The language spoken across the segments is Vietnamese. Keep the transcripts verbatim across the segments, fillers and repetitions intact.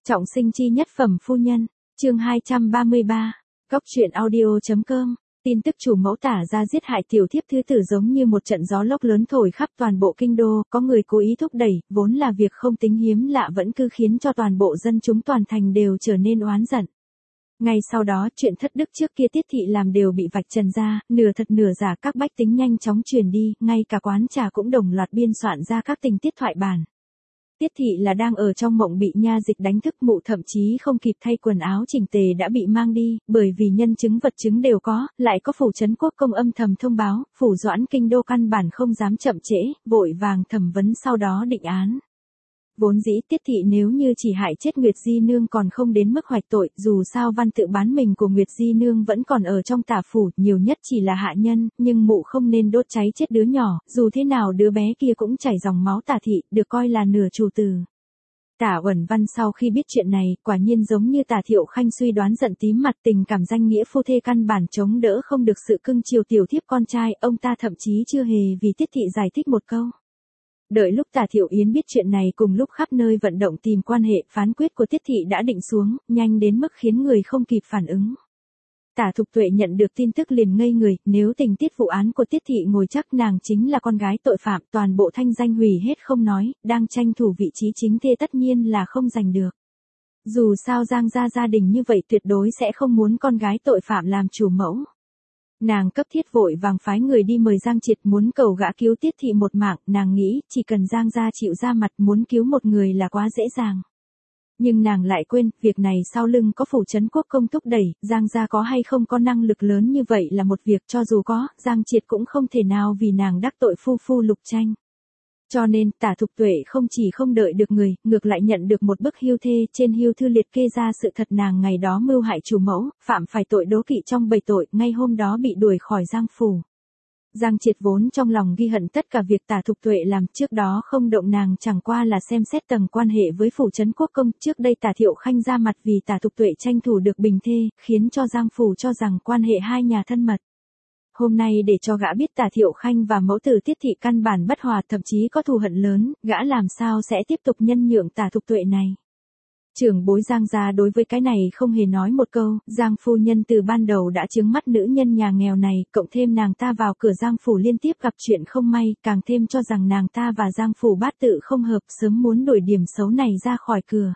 Trọng sinh chi nhất phẩm phu nhân, chương hai trăm ba mươi ba, Góc truyện audio.com, tin tức chủ mẫu tả ra giết hại tiểu thiếp thứ tử giống như một trận gió lốc lớn thổi khắp toàn bộ kinh đô, có người cố ý thúc đẩy, vốn là việc không tính hiếm lạ vẫn cứ khiến cho toàn bộ dân chúng toàn thành đều trở nên oán giận. Ngay sau đó chuyện thất đức trước kia Tiết thị làm đều bị vạch trần ra, nửa thật nửa giả các bách tính nhanh chóng truyền đi, ngay cả quán trà cũng đồng loạt biên soạn ra các tình tiết thoại bản. Tiết thị là đang ở trong mộng bị nha dịch đánh thức, mụ thậm chí không kịp thay quần áo chỉnh tề đã bị mang đi, bởi vì nhân chứng vật chứng đều có, lại có phủ trấn quốc công âm thầm thông báo, phủ doãn kinh đô căn bản không dám chậm trễ, vội vàng thẩm vấn sau đó định án. Vốn dĩ Tiết thị nếu như chỉ hại chết Nguyệt Di Nương còn không đến mức hoạch tội, dù sao văn tự bán mình của Nguyệt Di Nương vẫn còn ở trong tả phủ, nhiều nhất chỉ là hạ nhân, nhưng mụ không nên đốt cháy chết đứa nhỏ, dù thế nào đứa bé kia cũng chảy dòng máu Tả thị, được coi là nửa chủ tử. Tả Uẩn Văn sau khi biết chuyện này, quả nhiên giống như Tả Thiệu Khanh suy đoán, giận tím mặt, tình cảm danh nghĩa phu thê căn bản chống đỡ không được sự cưng chiều tiểu thiếp con trai, ông ta thậm chí chưa hề vì Tiết thị giải thích một câu. Đợi lúc Tả Thiệu Yến biết chuyện này cùng lúc khắp nơi vận động tìm quan hệ, phán quyết của Tiết thị đã định xuống, nhanh đến mức khiến người không kịp phản ứng. Tả Thục Tuệ nhận được tin tức liền ngây người, nếu tình tiết vụ án của Tiết thị ngồi chắc nàng chính là con gái tội phạm, toàn bộ thanh danh hủy hết không nói, đang tranh thủ vị trí chính thê tất nhiên là không giành được. Dù sao Giang gia gia đình như vậy tuyệt đối sẽ không muốn con gái tội phạm làm chủ mẫu. Nàng cấp thiết vội vàng phái người đi mời Giang Triệt, muốn cầu gã cứu Tiết thị một mạng, nàng nghĩ chỉ cần Giang gia chịu ra mặt muốn cứu một người là quá dễ dàng. Nhưng nàng lại quên, việc này sau lưng có phủ trấn quốc công thúc đẩy, Giang gia có hay không có năng lực lớn như vậy là một việc, cho dù có, Giang Triệt cũng không thể nào vì nàng đắc tội phu phu Lục Tranh. Cho nên, Tả Thục Tuệ không chỉ không đợi được người, ngược lại nhận được một bức hưu thê, trên hưu thư liệt kê ra sự thật nàng ngày đó mưu hại chủ mẫu, phạm phải tội đố kỵ trong bảy tội, ngay hôm đó bị đuổi khỏi Giang phủ. Giang Triệt vốn trong lòng ghi hận tất cả việc Tả Thục Tuệ làm, trước đó không động nàng chẳng qua là xem xét tầng quan hệ với phủ trấn quốc công, trước đây Tả Thiệu Khanh ra mặt vì Tả Thục Tuệ tranh thủ được bình thê, khiến cho Giang phủ cho rằng quan hệ hai nhà thân mật. Hôm nay để cho gã biết Tả Thiệu Khanh và mẫu tử Tiết thị căn bản bất hòa, thậm chí có thù hận lớn, gã làm sao sẽ tiếp tục nhân nhượng Tả Thục Tuệ này. Trưởng bối Giang gia đối với cái này không hề nói một câu, Giang phu nhân từ ban đầu đã trướng mắt nữ nhân nhà nghèo này, cộng thêm nàng ta vào cửa Giang phủ liên tiếp gặp chuyện không may, càng thêm cho rằng nàng ta và Giang phủ bát tự không hợp, sớm muốn đuổi điểm xấu này ra khỏi cửa.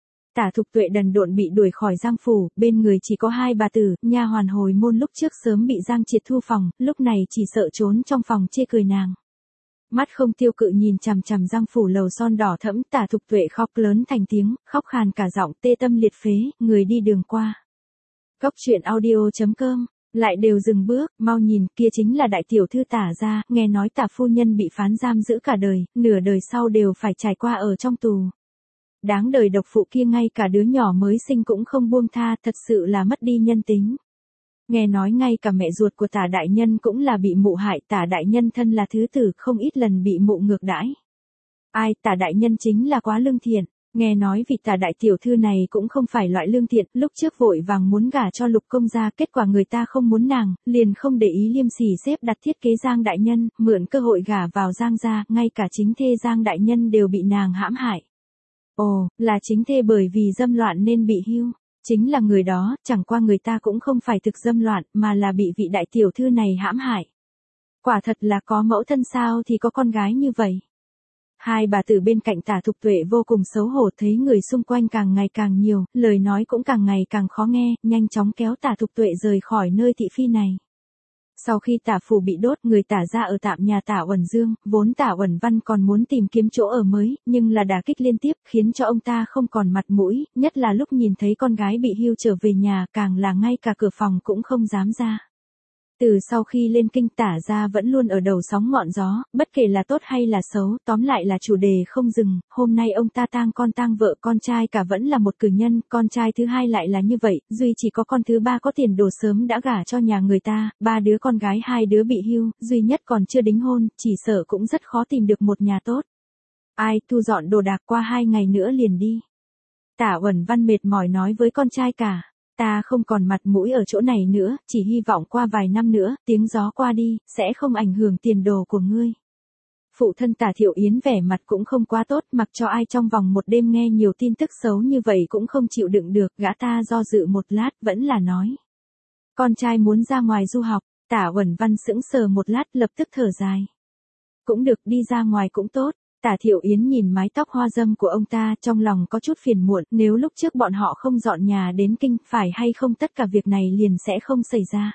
Tả Thục Tuệ đần độn bị đuổi khỏi Giang phủ, bên người chỉ có hai bà tử, nha hoàn hồi môn lúc trước sớm bị Giang Triệt thu phòng, lúc này chỉ sợ trốn trong phòng chê cười nàng. Mắt không tiêu cự nhìn chằm chằm Giang phủ lầu son đỏ thẫm, Tả Thục Tuệ khóc lớn thành tiếng, khóc khàn cả giọng, tê tâm liệt phế, người đi đường qua. Góc truyện audio.com, lại đều dừng bước, mau nhìn, kia chính là đại tiểu thư Tả gia, nghe nói Tả phu nhân bị phán giam giữ cả đời, nửa đời sau đều phải trải qua ở trong tù. Đáng đời độc phụ kia ngay cả đứa nhỏ mới sinh cũng không buông tha, thật sự là mất đi nhân tính. Nghe nói ngay cả mẹ ruột của Tả đại nhân cũng là bị mụ hại, Tả đại nhân thân là thứ tử, không ít lần bị mụ ngược đãi. Ai, Tả đại nhân chính là quá lương thiện. Nghe nói vì Tả đại tiểu thư này cũng không phải loại lương thiện, lúc trước vội vàng muốn gả cho Lục công gia, kết quả người ta không muốn nàng, liền không để ý liêm sỉ xếp đặt thiết kế Giang đại nhân, mượn cơ hội gả vào Giang gia, ngay cả chính thê Giang đại nhân đều bị nàng hãm hại. Ồ, là chính thê bởi vì dâm loạn nên bị hưu. Chính là người đó, chẳng qua người ta cũng không phải thực dâm loạn, mà là bị vị đại tiểu thư này hãm hại. Quả thật là có mẫu thân sao thì có con gái như vậy. Hai bà tử bên cạnh Tả Thục Tuệ vô cùng xấu hổ, thấy người xung quanh càng ngày càng nhiều, lời nói cũng càng ngày càng khó nghe, nhanh chóng kéo Tả Thục Tuệ rời khỏi nơi thị phi này. Sau khi Tả phủ bị đốt, người Tả gia ở tạm nhà Tả Uẩn Dương, vốn Tả Uẩn Văn còn muốn tìm kiếm chỗ ở mới, nhưng là đả kích liên tiếp khiến cho ông ta không còn mặt mũi, nhất là lúc nhìn thấy con gái bị hưu trở về nhà, càng là ngay cả cửa phòng cũng không dám ra. Từ sau khi lên kinh Tả gia vẫn luôn ở đầu sóng ngọn gió, bất kể là tốt hay là xấu, tóm lại là chủ đề không dừng, hôm nay ông ta tang con tang vợ, con trai cả vẫn là một cử nhân, con trai thứ hai lại là như vậy, duy chỉ có con thứ ba có tiền đồ sớm đã gả cho nhà người ta, ba đứa con gái hai đứa bị hưu, duy nhất còn chưa đính hôn, chỉ sợ cũng rất khó tìm được một nhà tốt. Ai, thu dọn đồ đạc qua hai ngày nữa liền đi. Tả Uẩn Văn mệt mỏi nói với con trai cả. Ta không còn mặt mũi ở chỗ này nữa, chỉ hy vọng qua vài năm nữa, tiếng gió qua đi, sẽ không ảnh hưởng tiền đồ của ngươi. Phụ thân Tả Thiệu Yến vẻ mặt cũng không quá tốt, mặc cho ai trong vòng một đêm nghe nhiều tin tức xấu như vậy cũng không chịu đựng được, gã ta do dự một lát vẫn là nói. Con trai muốn ra ngoài du học, Tả Uẩn Văn sững sờ một lát lập tức thở dài. Cũng được, đi ra ngoài cũng tốt. Tả Thiệu Yến nhìn mái tóc hoa dâm của ông ta, trong lòng có chút phiền muộn, nếu lúc trước bọn họ không dọn nhà đến kinh, phải hay không tất cả việc này liền sẽ không xảy ra.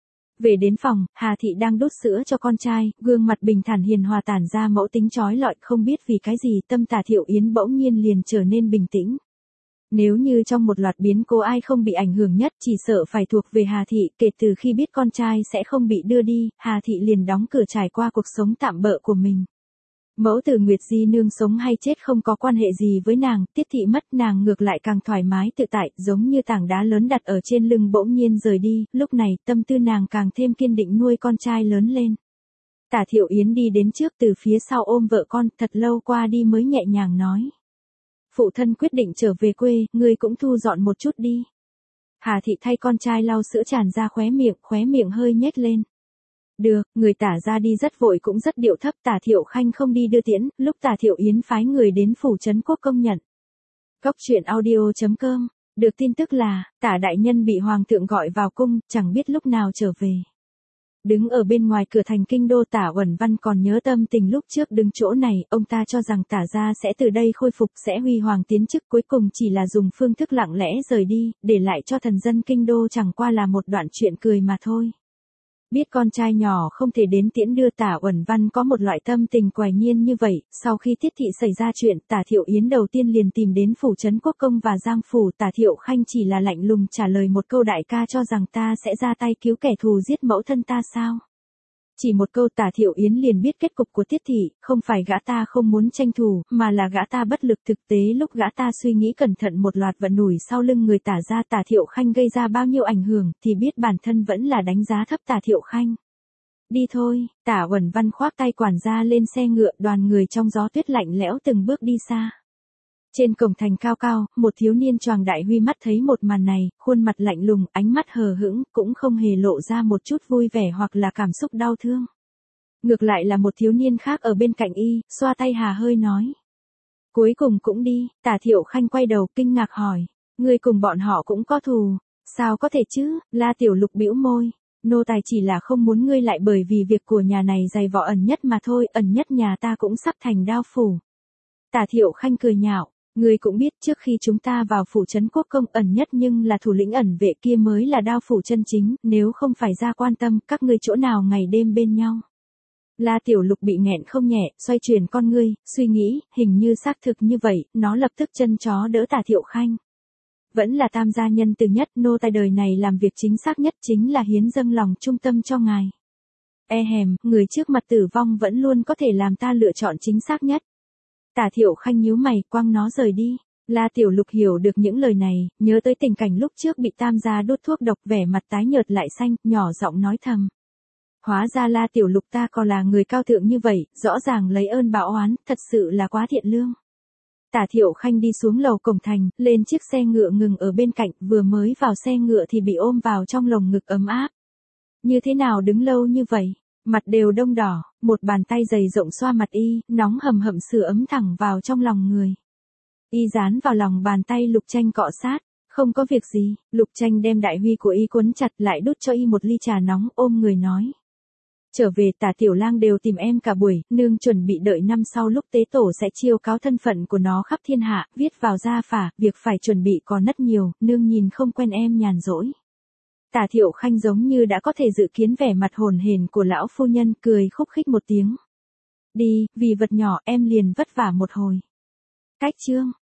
Về đến phòng, Hà Thị đang đút sữa cho con trai, gương mặt bình thản hiền hòa tản ra mẫu tính chói lọi, không biết vì cái gì tâm Tả Thiệu Yến bỗng nhiên liền trở nên bình tĩnh. Nếu như trong một loạt biến cố ai không bị ảnh hưởng nhất chỉ sợ phải thuộc về Hà Thị, kể từ khi biết con trai sẽ không bị đưa đi, Hà Thị liền đóng cửa trải qua cuộc sống tạm bợ của mình. Mẫu tử Nguyệt Di nương sống hay chết không có quan hệ gì với nàng, Tiết Thị mất nàng ngược lại càng thoải mái tự tại, giống như tảng đá lớn đặt ở trên lưng bỗng nhiên rời đi, lúc này tâm tư nàng càng thêm kiên định nuôi con trai lớn lên. Tả Thiệu Yến đi đến trước từ phía sau ôm vợ con, thật lâu qua đi mới nhẹ nhàng nói. Phụ thân quyết định trở về quê, ngươi cũng thu dọn một chút đi. Hà Thị thay con trai lau sữa tràn ra khóe miệng, khóe miệng hơi nhếch lên. Được, người Tả ra đi rất vội cũng rất điệu thấp, Tả Thiệu Khanh không đi đưa tiễn, lúc Tả Thiệu Yến phái người đến phủ trấn quốc công nhận. Góc truyện audio chấm com, được tin tức là, Tả đại nhân bị hoàng thượng gọi vào cung, chẳng biết lúc nào trở về. Đứng ở bên ngoài cửa thành kinh đô, Tả Uẩn Văn còn nhớ tâm tình lúc trước đứng chỗ này, ông ta cho rằng Tả gia sẽ từ đây khôi phục, sẽ huy hoàng tiến chức, cuối cùng chỉ là dùng phương thức lặng lẽ rời đi, để lại cho thần dân kinh đô chẳng qua là một đoạn chuyện cười mà thôi. Biết con trai nhỏ không thể đến tiễn đưa, Tả Uẩn Văn có một loại tâm tình quái nhiên như vậy, sau khi Tiết Thị xảy ra chuyện, Tả Thiệu Yến đầu tiên liền tìm đến phủ trấn quốc công và Giang phủ, Tả Thiệu Khanh chỉ là lạnh lùng trả lời một câu, đại ca cho rằng ta sẽ ra tay cứu kẻ thù giết mẫu thân ta sao? Chỉ một câu Tả Thiệu Yến liền biết kết cục của Tiết Thị, không phải gã ta không muốn tranh thủ, mà là gã ta bất lực. Thực tế lúc gã ta suy nghĩ cẩn thận một loạt vận nủi sau lưng người Tả gia Tả Thiệu Khanh gây ra bao nhiêu ảnh hưởng, thì biết bản thân vẫn là đánh giá thấp Tả Thiệu Khanh. Đi thôi, Tả Uẩn Văn khoác tay quản gia lên xe ngựa, đoàn người trong gió tuyết lạnh lẽo từng bước đi xa. Trên cổng thành cao cao, một thiếu niên choàng đại huy mắt thấy một màn này, khuôn mặt lạnh lùng, ánh mắt hờ hững, cũng không hề lộ ra một chút vui vẻ hoặc là cảm xúc đau thương. Ngược lại là một thiếu niên khác ở bên cạnh y, xoa tay hà hơi nói. Cuối cùng cũng đi, Tả Thiệu Khanh quay đầu kinh ngạc hỏi. Ngươi cùng bọn họ cũng có thù, sao có thể chứ? La Tiểu Lục bĩu môi. Nô tài chỉ là không muốn ngươi lại bởi vì việc của nhà này dày vò ẩn nhất mà thôi, ẩn nhất nhà ta cũng sắp thành đao phủ. Tả Thiệu Khanh cười nhạo. Ngươi cũng biết trước khi chúng ta vào phủ trấn quốc công, ẩn nhất nhưng là thủ lĩnh ẩn vệ kia mới là đao phủ chân chính, nếu không phải ra quan tâm, các ngươi chỗ nào ngày đêm bên nhau. La Tiểu Lục bị nghẹn không nhẹ, xoay chuyển con ngươi, suy nghĩ, hình như xác thực như vậy, nó lập tức chân chó đỡ Tả Thiệu Khanh. Vẫn là tam gia nhân từ nhất, nô tài đời này làm việc chính xác nhất chính là hiến dâng lòng trung tâm cho ngài. E hèm, người trước mặt tử vong vẫn luôn có thể làm ta lựa chọn chính xác nhất. Tả Thiệu Khanh nhíu mày, quăng nó rời đi. La Tiểu Lục hiểu được những lời này, nhớ tới tình cảnh lúc trước bị tam gia đốt thuốc độc, vẻ mặt tái nhợt lại xanh, nhỏ giọng nói thầm. Hóa ra La Tiểu Lục ta còn là người cao thượng như vậy, rõ ràng lấy ơn báo oán, thật sự là quá thiện lương. Tả Thiệu Khanh đi xuống lầu cổng thành, lên chiếc xe ngựa ngừng ở bên cạnh, vừa mới vào xe ngựa thì bị ôm vào trong lồng ngực ấm áp. Như thế nào đứng lâu như vậy? Mặt đều đông đỏ, một bàn tay dày rộng xoa mặt y, nóng hầm hầm sưởi ấm thẳng vào trong lòng người. Y dán vào lòng bàn tay Lục Tranh cọ sát, không có việc gì, Lục Tranh đem đại huy của y quấn chặt lại đút cho y một ly trà nóng, ôm người nói. Trở về Tả tiểu lang đều tìm em cả buổi, nương chuẩn bị đợi năm sau lúc tế tổ sẽ chiêu cáo thân phận của nó khắp thiên hạ, viết vào gia phả, việc phải chuẩn bị còn rất nhiều, nương nhìn không quen em nhàn rỗi. Tả Thiệu Khanh giống như đã có thể dự kiến vẻ mặt hồn hển của lão phu nhân, cười khúc khích một tiếng. Đi, vì vật nhỏ em liền vất vả một hồi. Cách chương